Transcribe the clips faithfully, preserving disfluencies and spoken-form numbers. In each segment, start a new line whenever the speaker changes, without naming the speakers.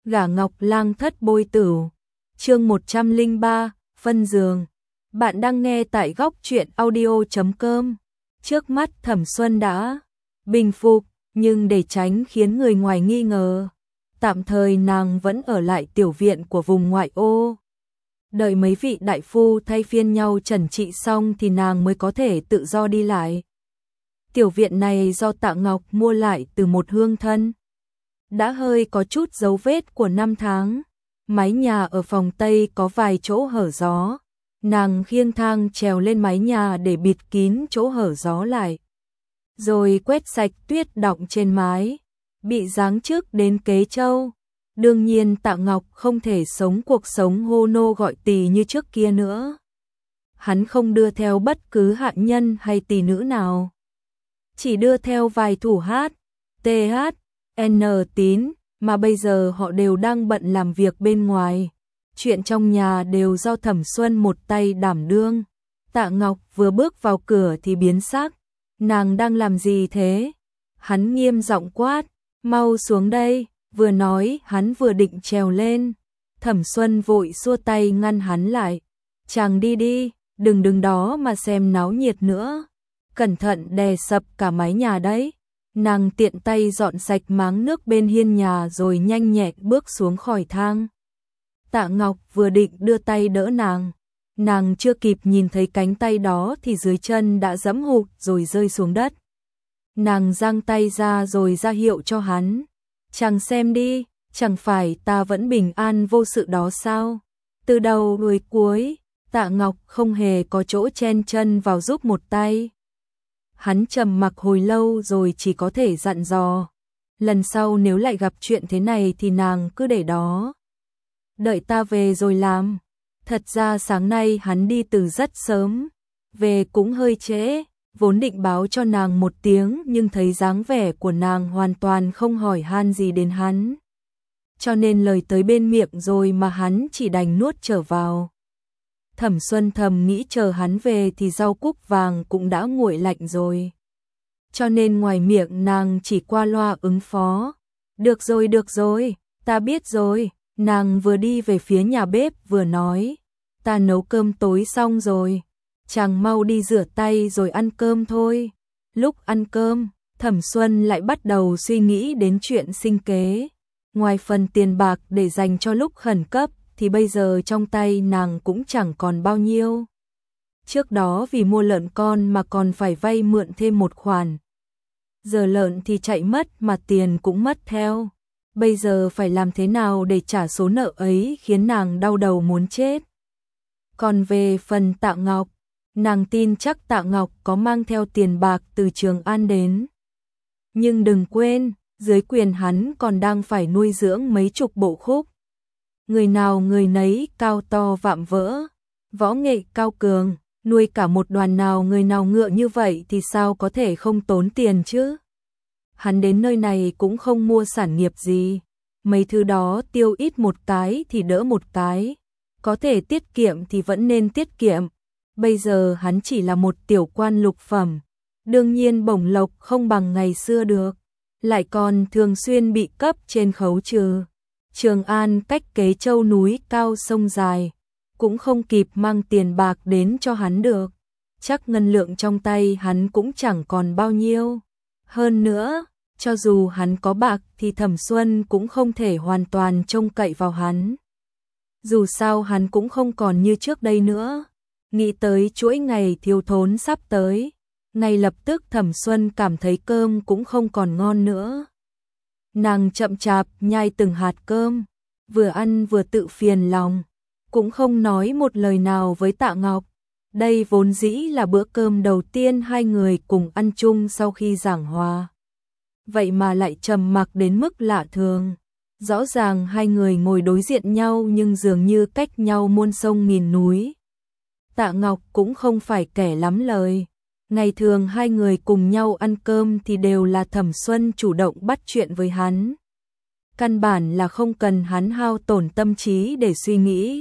Gả Ngọc Lang thất bôi tửu. Chương một trăm lẻ ba, phân giường. Bạn đang nghe tại góc truyện audio chấm com. Trước mắt Thẩm Xuân đã bình phục, nhưng để tránh khiến người ngoài nghi ngờ, tạm thời nàng vẫn ở lại tiểu viện của vùng ngoại ô. Đợi mấy vị đại phu thay phiên nhau trần trị xong thì nàng mới có thể tự do đi lại. Tiểu viện này do Tạ Ngọc mua lại từ một hương thân, đã hơi có chút dấu vết của năm tháng. Mái nhà ở phòng Tây có vài chỗ hở gió, nàng khiêng thang trèo lên mái nhà để bịt kín chỗ hở gió lại, rồi quét sạch tuyết đọng trên mái, bị giáng trước đến kế châu. Đương nhiên Tạ Ngọc không thể sống cuộc sống hô nô gọi tỳ như trước kia nữa. Hắn không đưa theo bất cứ hạ nhân hay tỳ nữ nào, chỉ đưa theo vài thủ hát, tê hát, en tín, mà bây giờ họ đều đang bận làm việc bên ngoài. Chuyện trong nhà đều do Thẩm Xuân một tay đảm đương. Tạ Ngọc vừa bước vào cửa thì biến sắc. Nàng đang làm gì thế? Hắn nghiêm giọng quát, mau xuống đây. Vừa nói hắn vừa định trèo lên. Thẩm Xuân vội xua tay ngăn hắn lại. Chàng đi đi, đừng đứng đó mà xem náo nhiệt nữa. Cẩn thận đè sập cả mái nhà đấy. Nàng tiện tay dọn sạch máng nước bên hiên nhà rồi nhanh nhẹn bước xuống khỏi thang. Tạ Ngọc vừa định đưa tay đỡ nàng, nàng chưa kịp nhìn thấy cánh tay đó thì dưới chân đã giẫm hụt rồi rơi xuống đất. Nàng giang tay ra rồi ra hiệu cho hắn. Chàng xem đi, chẳng phải ta vẫn bình an vô sự đó sao? Từ đầu đuôi cuối, Tạ Ngọc không hề có chỗ chen chân vào giúp một tay. Hắn trầm mặc hồi lâu rồi chỉ có thể dặn dò, lần sau nếu lại gặp chuyện thế này thì nàng cứ để đó, đợi ta về rồi làm. Thật ra sáng nay hắn đi từ rất sớm, về cũng hơi trễ, vốn định báo cho nàng một tiếng nhưng thấy dáng vẻ của nàng hoàn toàn không hỏi han gì đến hắn, cho nên lời tới bên miệng rồi mà hắn chỉ đành nuốt trở vào. Thẩm Xuân thầm nghĩ chờ hắn về thì rau cúc vàng cũng đã nguội lạnh rồi, cho nên ngoài miệng nàng chỉ qua loa ứng phó. Được rồi, được rồi, ta biết rồi. Nàng vừa đi về phía nhà bếp vừa nói, ta nấu cơm tối xong rồi, chàng mau đi rửa tay rồi ăn cơm thôi. Lúc ăn cơm, Thẩm Xuân lại bắt đầu suy nghĩ đến chuyện sinh kế. Ngoài phần tiền bạc để dành cho lúc khẩn cấp thì bây giờ trong tay nàng cũng chẳng còn bao nhiêu. Trước đó vì mua lợn con mà còn phải vay mượn thêm một khoản. Giờ lợn thì chạy mất mà tiền cũng mất theo. Bây giờ phải làm thế nào để trả số nợ ấy khiến nàng đau đầu muốn chết. Còn về phần Tạ Ngọc, nàng tin chắc Tạ Ngọc có mang theo tiền bạc từ Trường An đến. Nhưng đừng quên, dưới quyền hắn còn đang phải nuôi dưỡng mấy chục bộ khúc. Người nào người nấy cao to vạm vỡ, võ nghệ cao cường, nuôi cả một đoàn nào người nào ngựa như vậy thì sao có thể không tốn tiền chứ? Hắn đến nơi này cũng không mua sản nghiệp gì, mấy thứ đó tiêu ít một cái thì đỡ một cái, có thể tiết kiệm thì vẫn nên tiết kiệm. Bây giờ hắn chỉ là một tiểu quan lục phẩm, đương nhiên bổng lộc không bằng ngày xưa được, lại còn thường xuyên bị cấp trên khấu trừ. Trường An cách Kế Châu núi cao sông dài, cũng không kịp mang tiền bạc đến cho hắn được, chắc ngân lượng trong tay hắn cũng chẳng còn bao nhiêu. Hơn nữa, cho dù hắn có bạc thì Thẩm Xuân cũng không thể hoàn toàn trông cậy vào hắn. Dù sao hắn cũng không còn như trước đây nữa. Nghĩ tới chuỗi ngày thiếu thốn sắp tới, ngay lập tức Thẩm Xuân cảm thấy cơm cũng không còn ngon nữa. Nàng chậm chạp nhai từng hạt cơm, vừa ăn vừa tự phiền lòng, cũng không nói một lời nào với Tạ Ngọc. Đây vốn dĩ là bữa cơm đầu tiên hai người cùng ăn chung sau khi giảng hòa. Vậy mà lại trầm mặc đến mức lạ thường. Rõ ràng hai người ngồi đối diện nhau nhưng dường như cách nhau muôn sông nghìn núi. Tạ Ngọc cũng không phải kẻ lắm lời. Ngày thường hai người cùng nhau ăn cơm thì đều là Thẩm Xuân chủ động bắt chuyện với hắn. Căn bản là không cần hắn hao tổn tâm trí để suy nghĩ.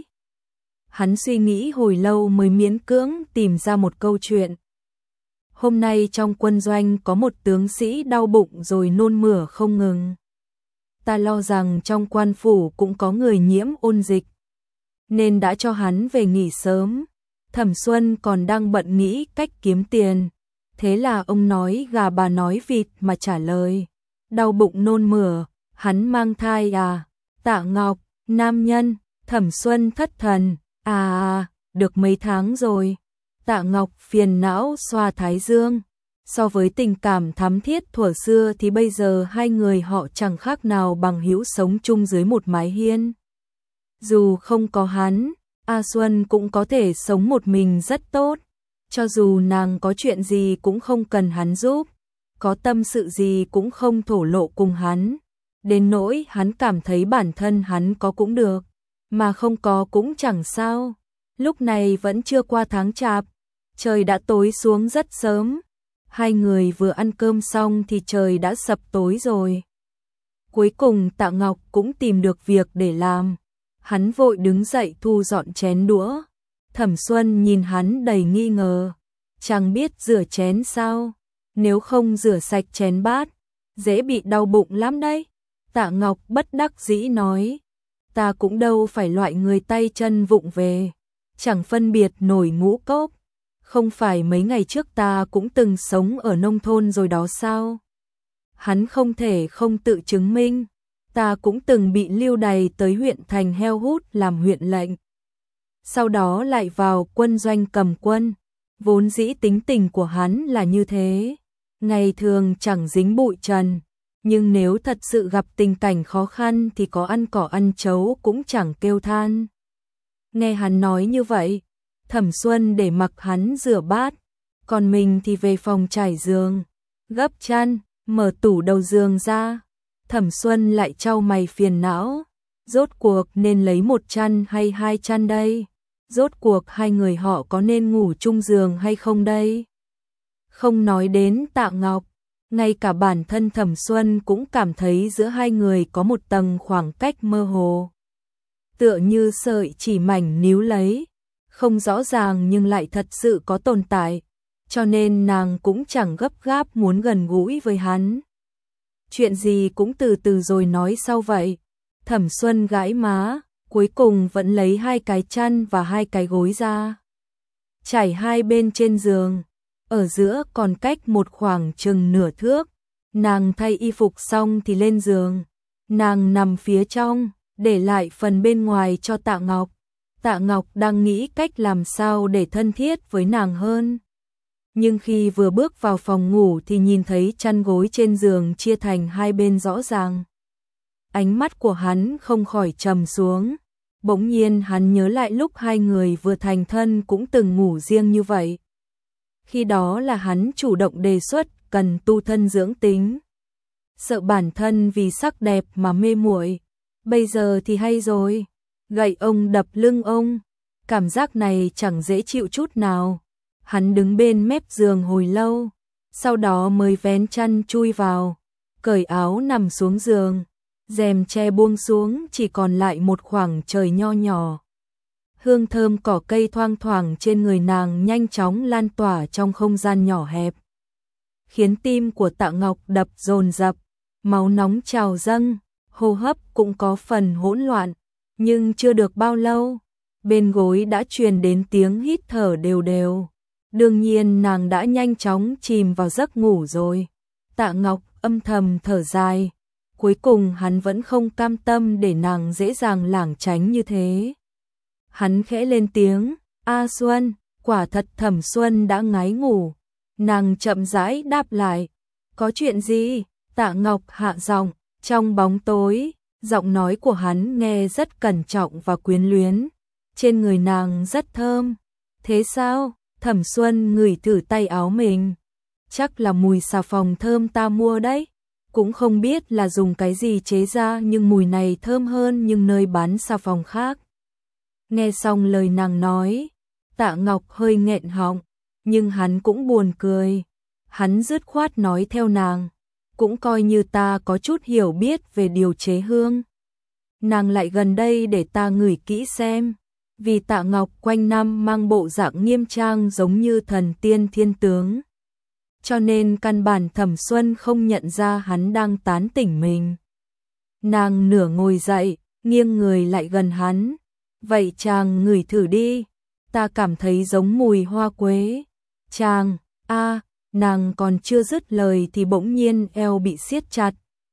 Hắn suy nghĩ hồi lâu mới miễn cưỡng tìm ra một câu chuyện. Hôm nay trong quân doanh có một tướng sĩ đau bụng rồi nôn mửa không ngừng. ta lo rằng trong quan phủ cũng có người nhiễm ôn dịch, nên đã cho hắn về nghỉ sớm. Thẩm Xuân còn đang bận nghĩ cách kiếm tiền, thế là ông nói gà bà nói vịt mà trả lời. Đau bụng nôn mửa, hắn mang thai à? Tạ Ngọc, nam nhân. Thẩm Xuân thất thần, à à, được mấy tháng rồi. Tạ Ngọc phiền não xoa thái dương. So với tình cảm thắm thiết thuở xưa thì bây giờ hai người họ chẳng khác nào bằng hữu sống chung dưới một mái hiên. Dù không có hắn, A Xuân cũng có thể sống một mình rất tốt. Cho dù nàng có chuyện gì cũng không cần hắn giúp, có tâm sự gì cũng không thổ lộ cùng hắn. Đến nỗi hắn cảm thấy bản thân hắn có cũng được, mà không có cũng chẳng sao. Lúc này vẫn chưa qua tháng chạp, trời đã tối xuống rất sớm. Hai người vừa ăn cơm xong thì trời đã sập tối rồi. Cuối cùng Tạ Ngọc cũng tìm được việc để làm. Hắn vội đứng dậy thu dọn chén đũa. Thẩm Xuân nhìn hắn đầy nghi ngờ. Chẳng biết rửa chén sao? Nếu không rửa sạch chén bát, dễ bị đau bụng lắm đấy. Tạ Ngọc bất đắc dĩ nói. Ta cũng đâu phải loại người tay chân vụng về, chẳng phân biệt nổi ngũ cốc. Không phải mấy ngày trước ta cũng từng sống ở nông thôn rồi đó sao? Hắn không thể không tự chứng minh. Ta cũng từng bị lưu đày tới huyện thành heo hút làm huyện lệnh. Sau đó lại vào quân doanh cầm quân. Vốn dĩ tính tình của hắn là như thế. Ngày thường chẳng dính bụi trần. Nhưng nếu thật sự gặp tình cảnh khó khăn thì có ăn cỏ ăn chấu cũng chẳng kêu than. Nghe hắn nói như vậy, Thẩm Xuân để mặc hắn rửa bát, còn mình thì về phòng trải giường, gấp chăn, mở tủ đầu giường ra. Thẩm Xuân lại trao mày phiền não, rốt cuộc nên lấy một chăn hay hai chăn đây? Rốt cuộc hai người họ có nên ngủ chung giường hay không đây? Không nói đến Tạ Ngọc, ngay cả bản thân Thẩm Xuân cũng cảm thấy giữa hai người có một tầng khoảng cách mơ hồ. Tựa như sợi chỉ mảnh níu lấy, không rõ ràng nhưng lại thật sự có tồn tại, cho nên nàng cũng chẳng gấp gáp muốn gần gũi với hắn. Chuyện gì cũng từ từ rồi nói sau vậy. Thẩm Xuân gãi má, cuối cùng vẫn lấy hai cái chăn và hai cái gối ra, trải hai bên trên giường, ở giữa còn cách một khoảng chừng nửa thước. Nàng thay y phục xong thì lên giường, nàng nằm phía trong, để lại phần bên ngoài cho Tạ Ngọc. Tạ Ngọc đang nghĩ cách làm sao để thân thiết với nàng hơn. Nhưng khi vừa bước vào phòng ngủ thì nhìn thấy chăn gối trên giường chia thành hai bên rõ ràng. Ánh mắt của hắn không khỏi trầm xuống. Bỗng nhiên hắn nhớ lại lúc hai người vừa thành thân cũng từng ngủ riêng như vậy. Khi đó là hắn chủ động đề xuất cần tu thân dưỡng tính, sợ bản thân vì sắc đẹp mà mê muội. Bây giờ thì hay rồi, gậy ông đập lưng ông, cảm giác này chẳng dễ chịu chút nào. Hắn đứng bên mép giường hồi lâu, sau đó mới vén chăn chui vào, cởi áo nằm xuống giường, rèm che buông xuống chỉ còn lại một khoảng trời nho nhỏ. Hương thơm cỏ cây thoang thoảng trên người nàng nhanh chóng lan tỏa trong không gian nhỏ hẹp, khiến tim của Tạ Ngọc đập dồn dập, máu nóng trào dâng, hô hấp cũng có phần hỗn loạn. Nhưng chưa được bao lâu, bên gối đã truyền đến tiếng hít thở đều đều. Đương nhiên nàng đã nhanh chóng chìm vào giấc ngủ rồi. Tạ Ngọc âm thầm thở dài, cuối cùng hắn vẫn không cam tâm để nàng dễ dàng lảng tránh như thế. Hắn khẽ lên tiếng, "A Xuân." Quả thật Thẩm Xuân đã ngái ngủ. Nàng chậm rãi đáp lại, "Có chuyện gì?" Tạ Ngọc hạ giọng, trong bóng tối, giọng nói của hắn nghe rất cẩn trọng và quyến luyến. Trên người nàng rất thơm. "Thế sao?" Thẩm Xuân ngửi thử tay áo mình. "Chắc là mùi xà phòng thơm ta mua đấy. Cũng không biết là dùng cái gì chế ra nhưng mùi này thơm hơn nhưng nơi bán xà phòng khác." Nghe xong lời nàng nói, Tạ Ngọc hơi nghẹn họng, nhưng hắn cũng buồn cười. Hắn dứt khoát nói theo nàng, "Cũng coi như ta có chút hiểu biết về điều chế hương. Nàng lại gần đây để ta ngửi kỹ xem." Vì Tạ Ngọc quanh năm mang bộ dạng nghiêm trang giống như thần tiên thiên tướng, cho nên căn bản Thẩm Xuân không nhận ra hắn đang tán tỉnh mình. Nàng nửa ngồi dậy, nghiêng người lại gần hắn. Vậy chàng ngửi thử đi, ta cảm thấy giống mùi hoa quế. Chàng, a, nàng còn chưa dứt lời thì bỗng nhiên eo bị siết chặt.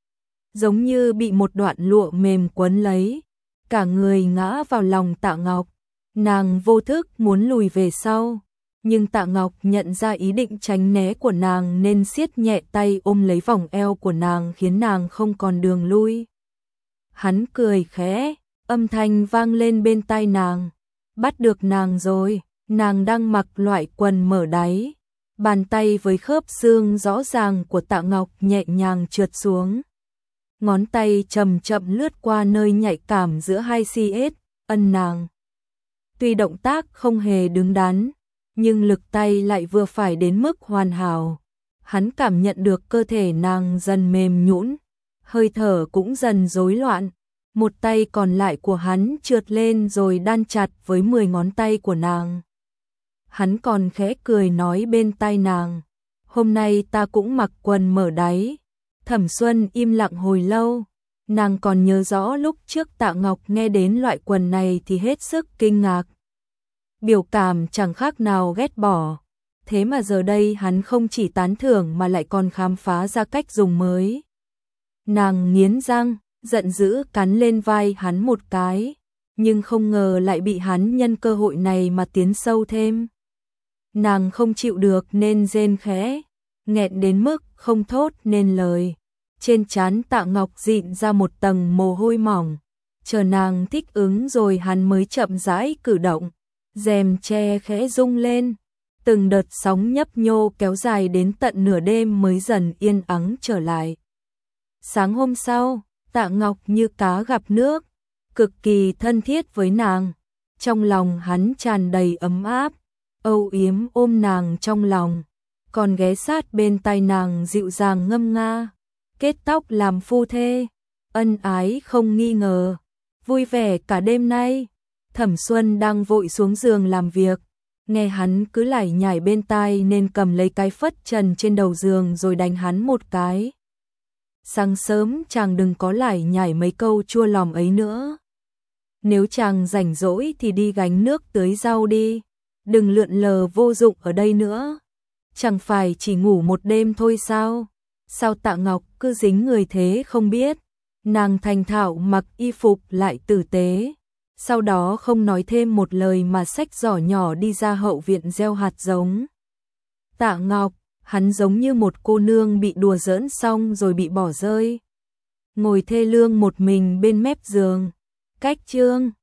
Giống như bị một đoạn lụa mềm quấn lấy, cả người ngã vào lòng Tạ Ngọc. Nàng vô thức muốn lùi về sau, nhưng Tạ Ngọc nhận ra ý định tránh né của nàng nên siết nhẹ tay ôm lấy vòng eo của nàng khiến nàng không còn đường lui. Hắn cười khẽ, âm thanh vang lên bên tai nàng. Bắt được nàng rồi, nàng đang mặc loại quần mở đáy. Bàn tay với khớp xương rõ ràng của Tạ Ngọc nhẹ nhàng trượt xuống. Ngón tay chậm chậm lướt qua nơi nhạy cảm giữa hai xê ét, ân nàng. Tuy động tác không hề đứng đắn, nhưng lực tay lại vừa phải đến mức hoàn hảo. Hắn cảm nhận được cơ thể nàng dần mềm nhũn, hơi thở cũng dần rối loạn. Một tay còn lại của hắn trượt lên rồi đan chặt với mười ngón tay của nàng. Hắn còn khẽ cười nói bên tai nàng, hôm nay ta cũng mặc quần mở đáy. Thẩm Xuân im lặng hồi lâu, nàng còn nhớ rõ lúc trước Tạ Ngọc nghe đến loại quần này thì hết sức kinh ngạc. Biểu cảm chẳng khác nào ghét bỏ, thế mà giờ đây hắn không chỉ tán thưởng mà lại còn khám phá ra cách dùng mới. Nàng nghiến răng, giận dữ cắn lên vai hắn một cái, nhưng không ngờ lại bị hắn nhân cơ hội này mà tiến sâu thêm. Nàng không chịu được nên rên khẽ, nghẹn đến mức không thốt nên lời. Trên trán Tạ Ngọc dịn ra một tầng mồ hôi mỏng, chờ nàng thích ứng rồi hắn mới chậm rãi cử động. Rèm che khẽ rung lên, từng đợt sóng nhấp nhô kéo dài đến tận nửa đêm mới dần yên ắng trở lại. Sáng hôm sau, Tạ Ngọc như cá gặp nước, cực kỳ thân thiết với nàng. Trong lòng hắn tràn đầy ấm áp, âu yếm ôm nàng trong lòng, còn ghé sát bên tai nàng dịu dàng ngâm nga. Kết tóc làm phu thê, ân ái không nghi ngờ, vui vẻ cả đêm nay. Thẩm Xuân đang vội xuống giường làm việc, nghe hắn cứ lải nhải bên tai nên cầm lấy cái phất trần trên đầu giường rồi đánh hắn một cái. Sáng sớm chàng đừng có lải nhải mấy câu chua lòng ấy nữa. Nếu chàng rảnh rỗi thì đi gánh nước tưới rau đi, đừng lượn lờ vô dụng ở đây nữa. Chẳng phải chỉ ngủ một đêm thôi sao? Sao Tạ Ngọc cứ dính người thế không biết? Nàng thành thạo mặc y phục lại tử tế. Sau đó không nói thêm một lời mà xách giỏ nhỏ đi ra hậu viện gieo hạt giống. Tạ Ngọc, hắn giống như một cô nương bị đùa giỡn xong rồi bị bỏ rơi. Ngồi thê lương một mình bên mép giường. Cách chương